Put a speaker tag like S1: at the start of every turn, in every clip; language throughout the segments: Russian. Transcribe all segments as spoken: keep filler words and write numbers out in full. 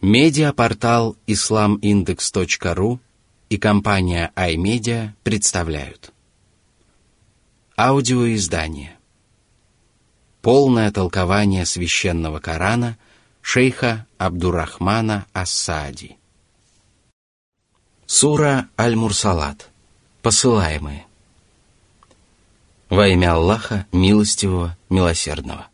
S1: Медиапортал ислам индекс точка ру и компания iMedia представляют аудиоиздание «Полное толкование священного Корана» шейха Абдуррахмана ас-Саади. Сура Аль-Мурсалат. Посылаемые. Во имя Аллаха, милостивого, милосердного.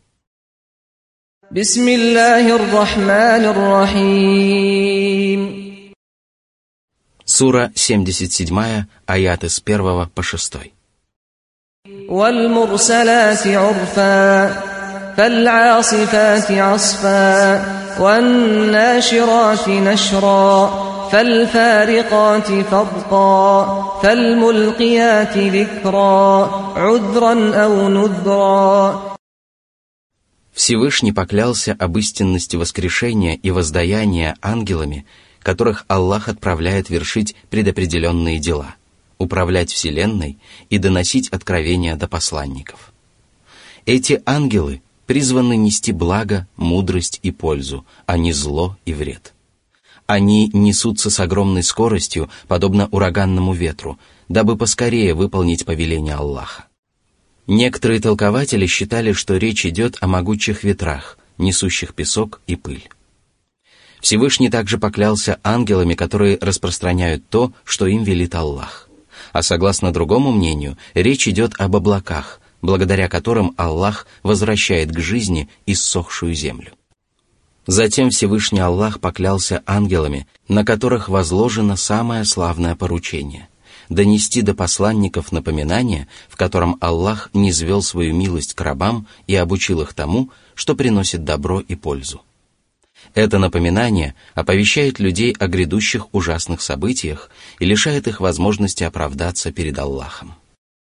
S2: Бисмиллахир-рахманир-рахим.
S1: Сура семьдесят семь, аяты с первого по шестой.
S2: Валь-мурсалати урфа, фаль-асифати асфа, ван-наширати нашра, фаль-фарикати фарка, фаль-мулкияти зикра, удран ау нудра.
S1: Всевышний поклялся об истинности воскрешения и воздаяния ангелами, которых Аллах отправляет вершить предопределенные дела, управлять вселенной и доносить откровения до посланников. Эти ангелы призваны нести благо, мудрость и пользу, а не зло и вред. Они несутся с огромной скоростью, подобно ураганному ветру, дабы поскорее выполнить повеление Аллаха. Некоторые толкователи считали, что речь идет о могучих ветрах, несущих песок и пыль. Всевышний также поклялся ангелами, которые распространяют то, что им велит Аллах. А согласно другому мнению, речь идет об облаках, благодаря которым Аллах возвращает к жизни иссохшую землю. Затем Всевышний Аллах поклялся ангелами, на которых возложено самое славное поручение — донести до посланников напоминание, в котором Аллах низвел свою милость к рабам и обучил их тому, что приносит добро и пользу. Это напоминание оповещает людей о грядущих ужасных событиях и лишает их возможности оправдаться перед Аллахом.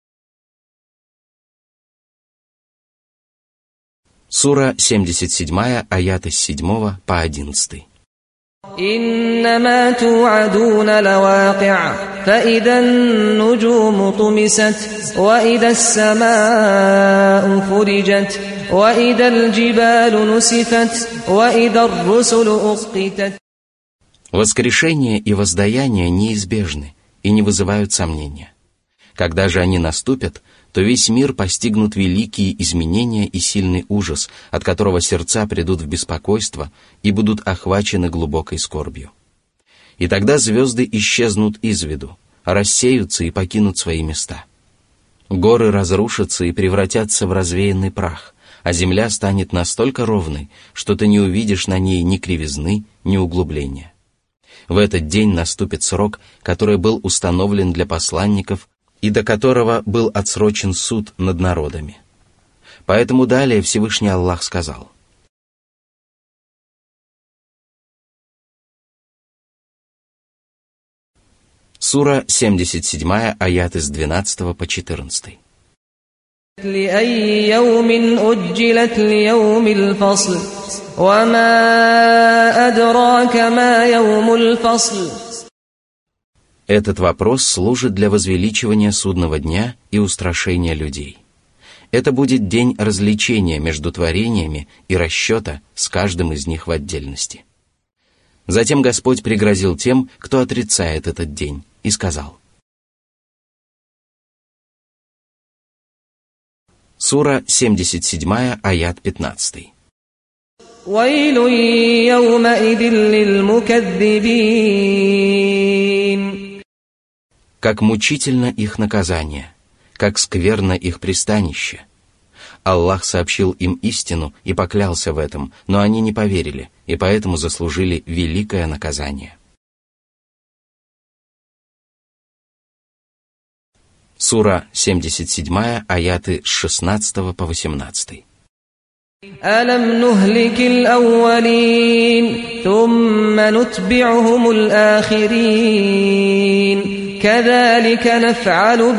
S1: Сура семьдесят семь, аяты с седьмого по одиннадцатый.
S2: إنما توعدون لواقع فإذا النجوم طمست وإذا السماء فرجت وإذا الجبال نسفت وإذا الرسل أقتت.
S1: Воскрешение и воздаяние неизбежны и не вызывают сомнения. Когда же они наступят, то весь мир постигнут великие изменения и сильный ужас, от которого сердца придут в беспокойство и будут охвачены глубокой скорбью. И тогда звезды исчезнут из виду, рассеются и покинут свои места. Горы разрушатся и превратятся в развеянный прах, а земля станет настолько ровной, что ты не увидишь на ней ни кривизны, ни углубления. В этот день наступит срок, который был установлен для посланников и до которого был отсрочен суд над народами. Поэтому далее Всевышний Аллах сказал: Сура семьдесят семь, аяты с двенадцатого по четырнадцатый.
S2: لأي يوم أجلت ليوم الفصل وما أدراك ما يوم الفصل.
S1: Этот вопрос служит для возвеличивания судного дня и устрашения людей. Это будет день развлечения между творениями и расчета с каждым из них в отдельности. Затем Господь пригрозил тем, кто отрицает этот день, и сказал. Сура семьдесят семь, аят пятнадцатый.
S2: ويل يومئذ للمكذبين.
S1: Как мучительно их наказание, как скверно их пристанище. Аллах сообщил им истину и поклялся в этом, но они не поверили, и поэтому заслужили великое наказание. Сура семьдесят семь, аяты с шестнадцатого по восемнадцатый.
S2: ألم نهلك الأولين ثم نتبعهم الآخرين كذلك نفعل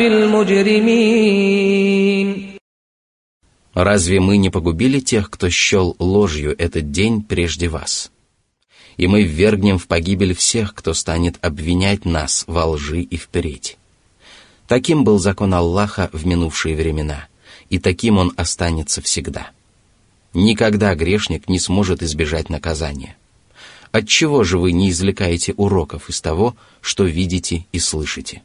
S2: بالمجرمين.
S1: Разве мы не погубили тех, кто счел ложью этот день прежде вас? И мы ввергнем в погибель всех, кто станет обвинять нас во лжи и впредь. Таким был закон Аллаха в минувшие времена, и таким он останется всегда. Никогда грешник не сможет избежать наказания. Отчего же вы не извлекаете уроков из того, что видите и слышите?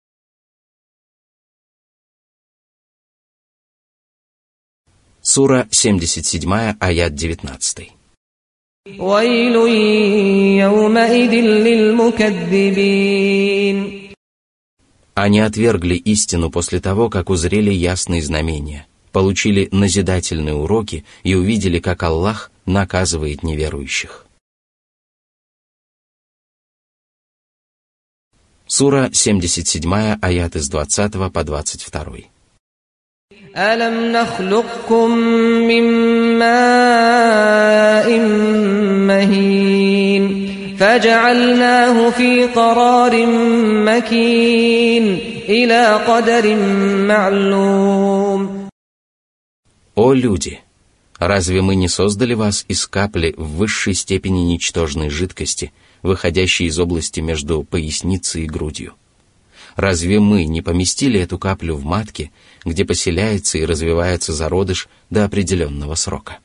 S1: Сура семьдесят семь, аят девятнадцать.
S2: ويل يومئذ للمكذبين.
S1: Они отвергли истину после того, как узрели ясные знамения, получили назидательные уроки и увидели, как Аллах наказывает неверующих. Сура семьдесят семь, аяты с двадцатого по двадцать второй.
S2: أَلَمْ نَخْلُقكُّم مِّن مَّاءٍ مَّهِينٍ فَجَعَلْنَاهُ فِي قَرَارٍ مَّكِينٍ إِلَى قَدَرٍ مَّعْلُومٍ.
S1: О люди! Разве мы не создали вас из капли в высшей степени ничтожной жидкости, выходящей из области между поясницей и грудью? Разве мы не поместили эту каплю в матке, где поселяется и развивается зародыш до определенного срока?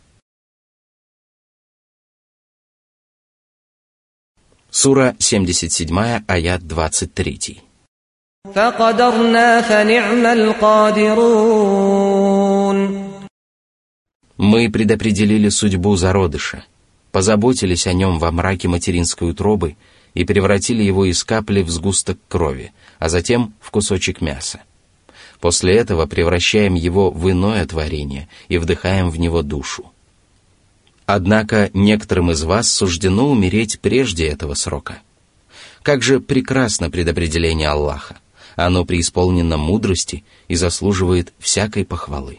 S1: Сура семьдесят семь, аят двадцать три.
S2: فَقَدَرْنَا فَنِعْمَ الْقَادِرُونَ.
S1: Мы предопределили судьбу зародыша, позаботились о нем во мраке материнской утробы и превратили его из капли в сгусток крови, а затем в кусочек мяса. После этого превращаем его в иное творение и вдыхаем в него душу. Однако некоторым из вас суждено умереть прежде этого срока. Как же прекрасно предопределение Аллаха! Оно преисполнено мудрости и заслуживает всякой похвалы.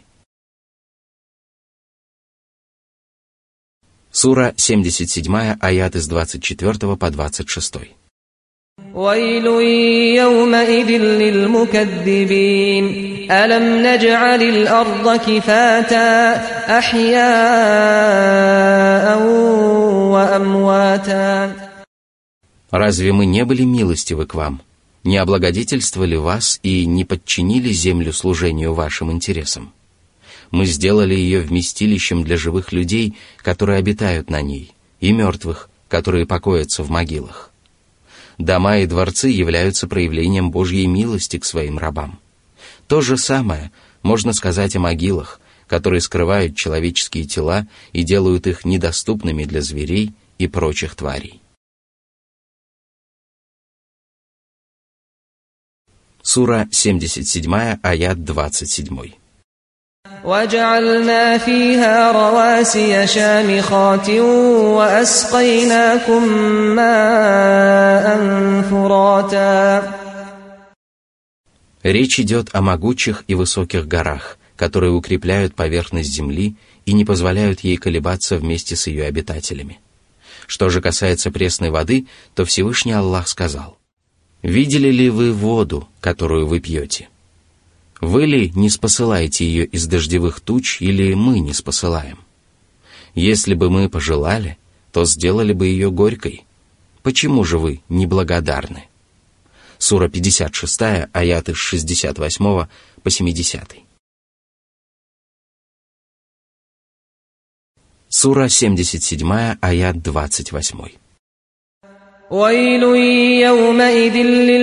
S1: Сура семьдесят семь, аяты с двадцать четвёртого по двадцать шесть.
S2: وَيْلٌ يَوْمَئِذٍ لِّلْمُكَذِّبِينَ أَلَمْ نَجْعَلِ الْأَرْضَ كِفَاتًا أَحْيَاءً وَأَمْوَاتًا.
S1: Разве мы не были милостивы к вам, не облагодетельствовали вас и не подчинили землю служению вашим интересам? Мы сделали ее вместилищем для живых людей, которые обитают на ней, и мертвых, которые покоятся в могилах. Дома и дворцы являются проявлением Божьей милости к своим рабам. То же самое можно сказать о могилах, которые скрывают человеческие тела и делают их недоступными для зверей и прочих тварей. Сура семьдесят семь, аят двадцать семь.
S2: وَجَعَلْنَا فِيهَا رَوَاسِيَ شَامِخَاتٍ وَأَسْقَيْنَاكُم مَّاءً فُرَاتًا.
S1: Речь идет о могучих и высоких горах, которые укрепляют поверхность земли и не позволяют ей колебаться вместе с ее обитателями. Что же касается пресной воды, то Всевышний Аллах сказал: «Видели ли вы воду, которую вы пьете? Вы ли не спосылаете ее из дождевых туч, или мы не спосылаем? Если бы мы пожелали, то сделали бы ее горькой. Почему же вы неблагодарны?» Сура пятьдесят шесть, аяты с шестьдесят восемь по семьдесят. Сура семьдесят семь, аят двадцать восемь.
S2: وَيْلٌ يَوْمَئِذٍ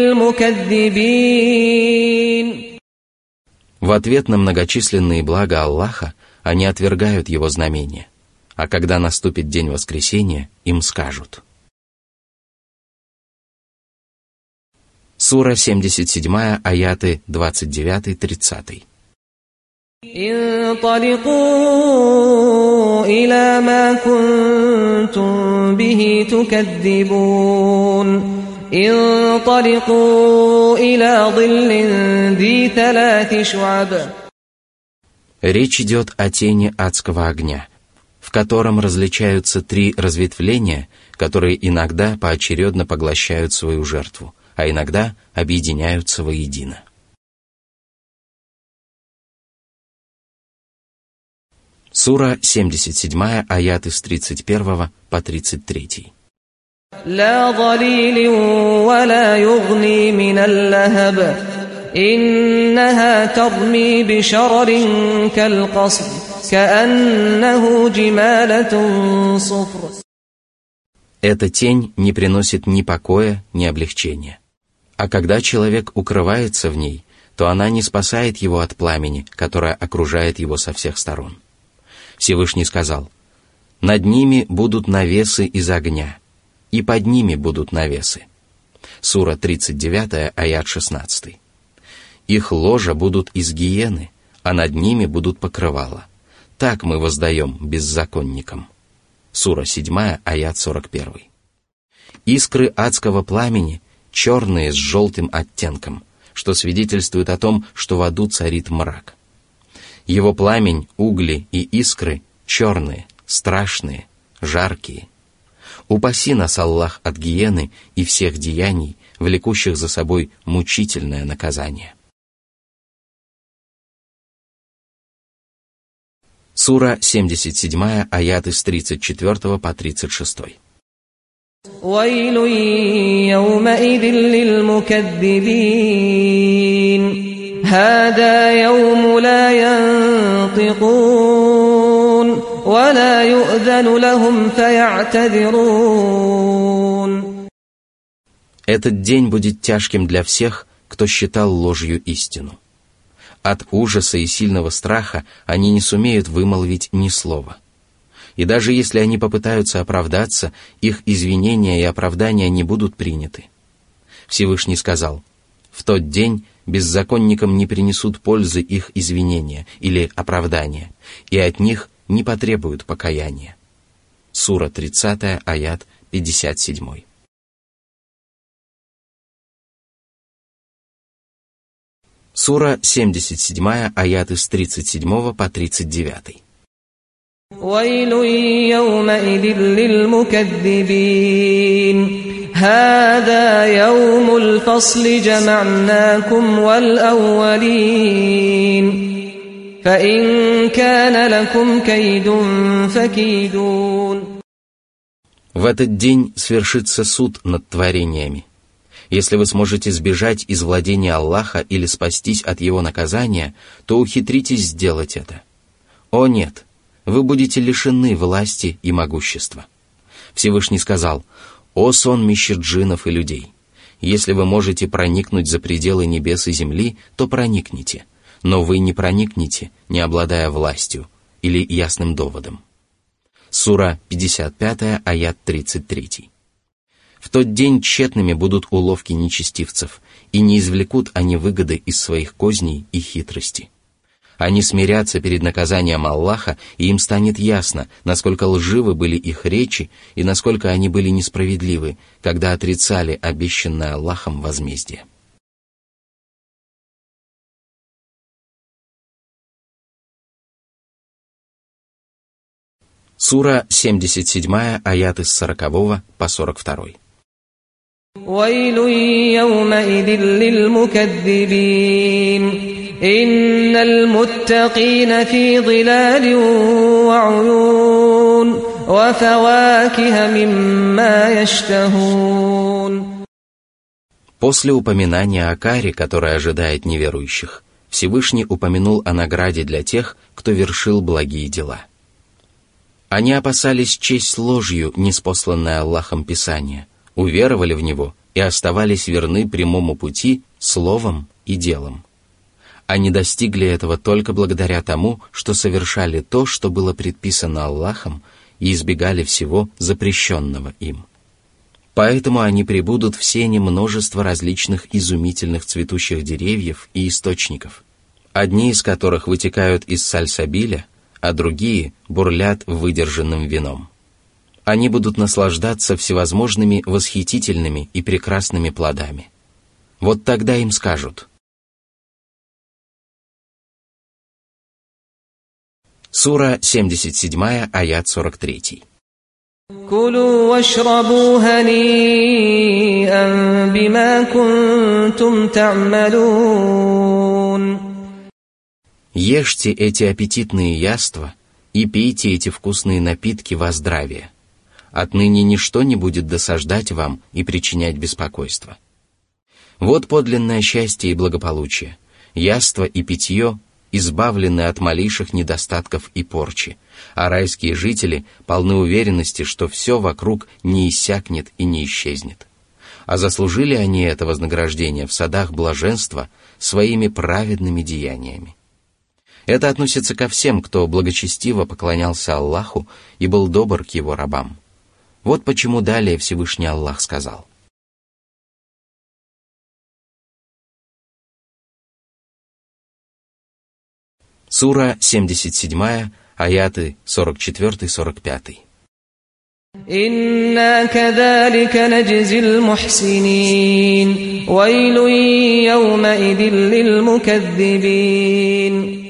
S2: لِّلْمُكَذِّبِينَ.
S1: В ответ на многочисленные блага Аллаха они отвергают Его знамения, а когда наступит день воскресения, им скажут. Сура семьдесят семь, аяты двадцать девять тридцать.
S2: انطلقوا إلى ما كنتم به تكذبون انطلقوا إلى ظل ذي ثلاث شعب.
S1: Речь идет о тени адского огня, в котором различаются три разветвления, которые иногда поочередно поглощают свою жертву, а иногда объединяются воедино. Сура семьдесят семь, аяты с тридцать первого по тридцать третий.
S2: لا ظليل ولا يغني من اللهب إنها ترمي بشرر كالقصر كأنه جمالة صفر.
S1: Эта тень не приносит ни покоя, ни облегчения. А когда человек укрывается в ней, то она не спасает его от пламени, которое окружает его со всех сторон. Всевышний сказал: «Над ними будут навесы из огня, и под ними будут навесы». Сура тридцать девять, аят шестнадцать. «Их ложа будут из гиены, а над ними будут покрывала. Так мы воздаем беззаконникам». Сура семь, аят сорок один. «Искры адского пламени черные с желтым оттенком, что свидетельствует о том, что в аду царит мрак. Его пламень, угли и искры черные, страшные, жаркие. Упаси нас, Аллах, от гиены и всех деяний, влекущих за собой мучительное наказание». Сура семьдесят семь, аяты с тридцать четыре по тридцать шесть.
S2: ويل يومئذ للمكذبين هذا يوم لا ينطقون ولا يؤذن لهم فيعتذرون.
S1: Этот день будет тяжким для всех, кто считал ложью истину. От ужаса и сильного страха они не сумеют вымолвить ни слова. И даже если они попытаются оправдаться, их извинения и оправдания не будут приняты. Всевышний сказал: «В тот день беззаконникам не принесут пользы их извинения или оправдания, и от них не потребуют покаяния». Сура тридцать, аят пятьдесят семь. Сура семьдесят семь, аяты с тридцать семь по тридцать девять.
S2: ويل يومئذ للمكذبين هذا يوم الفصل جمعناكم والأولين فإن كان لكم كيد فكيدون.
S1: В этот день свершится суд над творениями. Если вы сможете сбежать из владения Аллаха или спастись от его наказания, то ухитритесь сделать это. О нет! Вы будете лишены власти и могущества. Всевышний сказал: «О сонмище джиннов и людей! Если вы можете проникнуть за пределы небес и земли, то проникните, но вы не проникнете, не обладая властью или ясным доводом». Сура пятьдесят пять, аят тридцать три. В тот день тщетными будут уловки нечестивцев, и не извлекут они выгоды из своих козней и хитрости. Они смирятся перед наказанием Аллаха, и им станет ясно, насколько лживы были их речи и насколько они были несправедливы, когда отрицали обещанное Аллахом возмездие. Сура семьдесят семь, аяты с сорокового по сорок два.
S2: ويل يومئذ للمكذبين إن المتقين في ظلال وعيون وفواكه مما يشتهون.
S1: После упоминания о каре, которая ожидает неверующих, Всевышний упомянул о награде для тех, кто вершил благие дела. Они опасались честь ложью ниспосланное Аллахом Писание, уверовали в него и оставались верны прямому пути словом и делом. Они достигли этого только благодаря тому, что совершали то, что было предписано Аллахом, и избегали всего запрещенного им. Поэтому они пребудут в сене множества различных изумительных цветущих деревьев и источников, одни из которых вытекают из сальсабиля, а другие бурлят выдержанным вином. Они будут наслаждаться всевозможными восхитительными и прекрасными плодами. Вот тогда им скажут: Сура семьдесят семь, аят сорок три.
S2: كلوا واشربوا هنيئا بما كنتم تعملون.
S1: Ешьте эти аппетитные яства и пейте эти вкусные напитки во здравие. Отныне ничто не будет досаждать вам и причинять беспокойство. Вот подлинное счастье и благополучие, яство и питье, избавленные от малейших недостатков и порчи, А райские жители полны уверенности, что все вокруг не иссякнет и не исчезнет. А заслужили они это вознаграждение в садах блаженства своими праведными деяниями. Это относится ко всем, кто благочестиво поклонялся Аллаху и был добр к его рабам. Вот почему далее Всевышний Аллах сказал: Сура семьдесят семь, аяты сорок четыре сорок пять.
S2: إِنَّا كَذَلِكَ نَجْزِي الْمُحْسِنِينَ وَيْلٌ يَوْمَئِذٍ لِلْمُكَذِّبِينَ.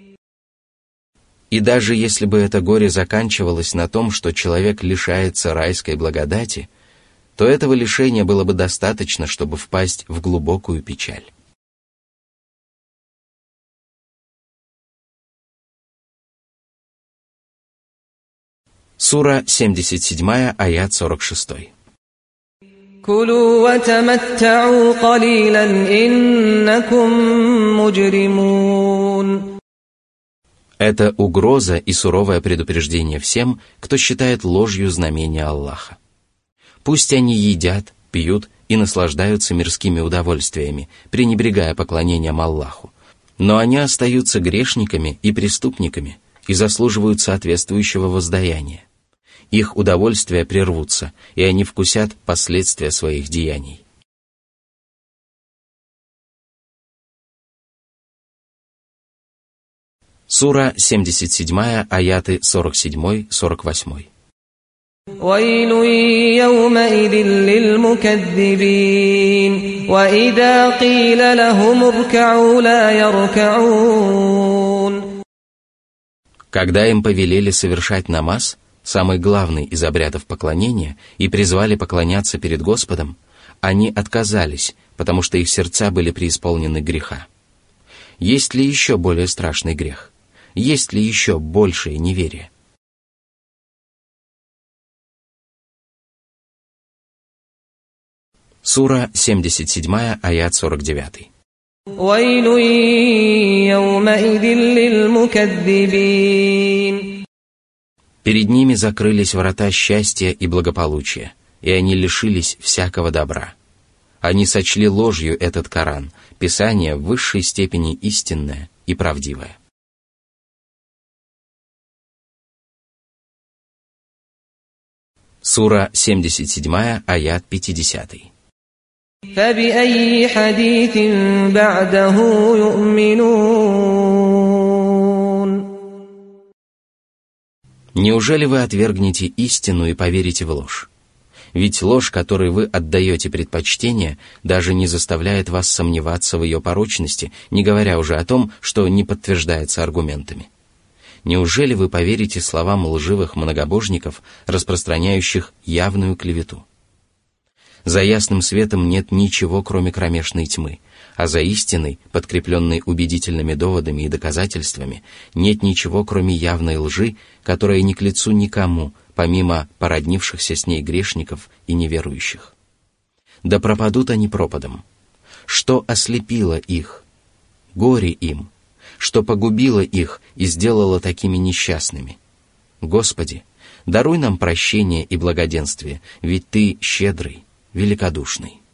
S1: И даже если бы это горе заканчивалось на том, что человек лишается райской благодати, то этого лишения было бы достаточно, чтобы впасть в глубокую печаль. Сура семьдесят семь, аят сорок шесть.
S2: كُلُوا وَتَمَتَّعُوا قَلِيلًا إِنَّكُمْ مُجْرِمُونَ.
S1: Это угроза и суровое предупреждение всем, кто считает ложью знамения Аллаха. Пусть они едят, пьют и наслаждаются мирскими удовольствиями, пренебрегая поклонением Аллаху, но они остаются грешниками и преступниками и заслуживают соответствующего воздаяния. Их удовольствия прервутся, и они вкусят последствия своих деяний. Сура семьдесят семь, аяты сорок семь сорок восемь.
S2: وَيْلٌ يَوْمَئِذٍ لِلْمُكَذِّبِينَ وَإِذَا قِيلَ لَهُمُ ارْكَعُوا لَا يَرْكَعُونَ.
S1: Когда им повелели совершать намаз, самый главный из обрядов поклонения, и призвали поклоняться перед Господом, они отказались, потому что их сердца были преисполнены греха. Есть ли еще более страшный грех? Есть ли еще большее неверие? Сура семьдесят семь, аят сорок девять.
S2: وَيْلٌ يَوْمَئِذٍ لِلْمُكَذِّبِينَ.
S1: Перед ними закрылись врата счастья и благополучия, и они лишились всякого добра. Они сочли ложью этот Коран, Писание в высшей степени истинное и правдивое. Сура семьдесят семь, аят пятьдесят.
S2: فَبِأَيِّ حَدِيثٍ بَعْدَهُ يُؤْمِنُونَ.
S1: Неужели вы отвергнете истину и поверите в ложь? Ведь ложь, которой вы отдаете предпочтение, даже не заставляет вас сомневаться в ее порочности, не говоря уже о том, что не подтверждается аргументами. Неужели вы поверите словам лживых многобожников, распространяющих явную клевету? За ясным светом нет ничего, кроме кромешной тьмы, а за истиной, подкрепленной убедительными доводами и доказательствами, нет ничего, кроме явной лжи, которая не к лицу никому, помимо породнившихся с ней грешников и неверующих. Да пропадут они пропадом. Что ослепило их? Горе им. Что погубило их и сделало такими несчастными? Господи, даруй нам прощение и благоденствие, ведь Ты щедрый, великодушный.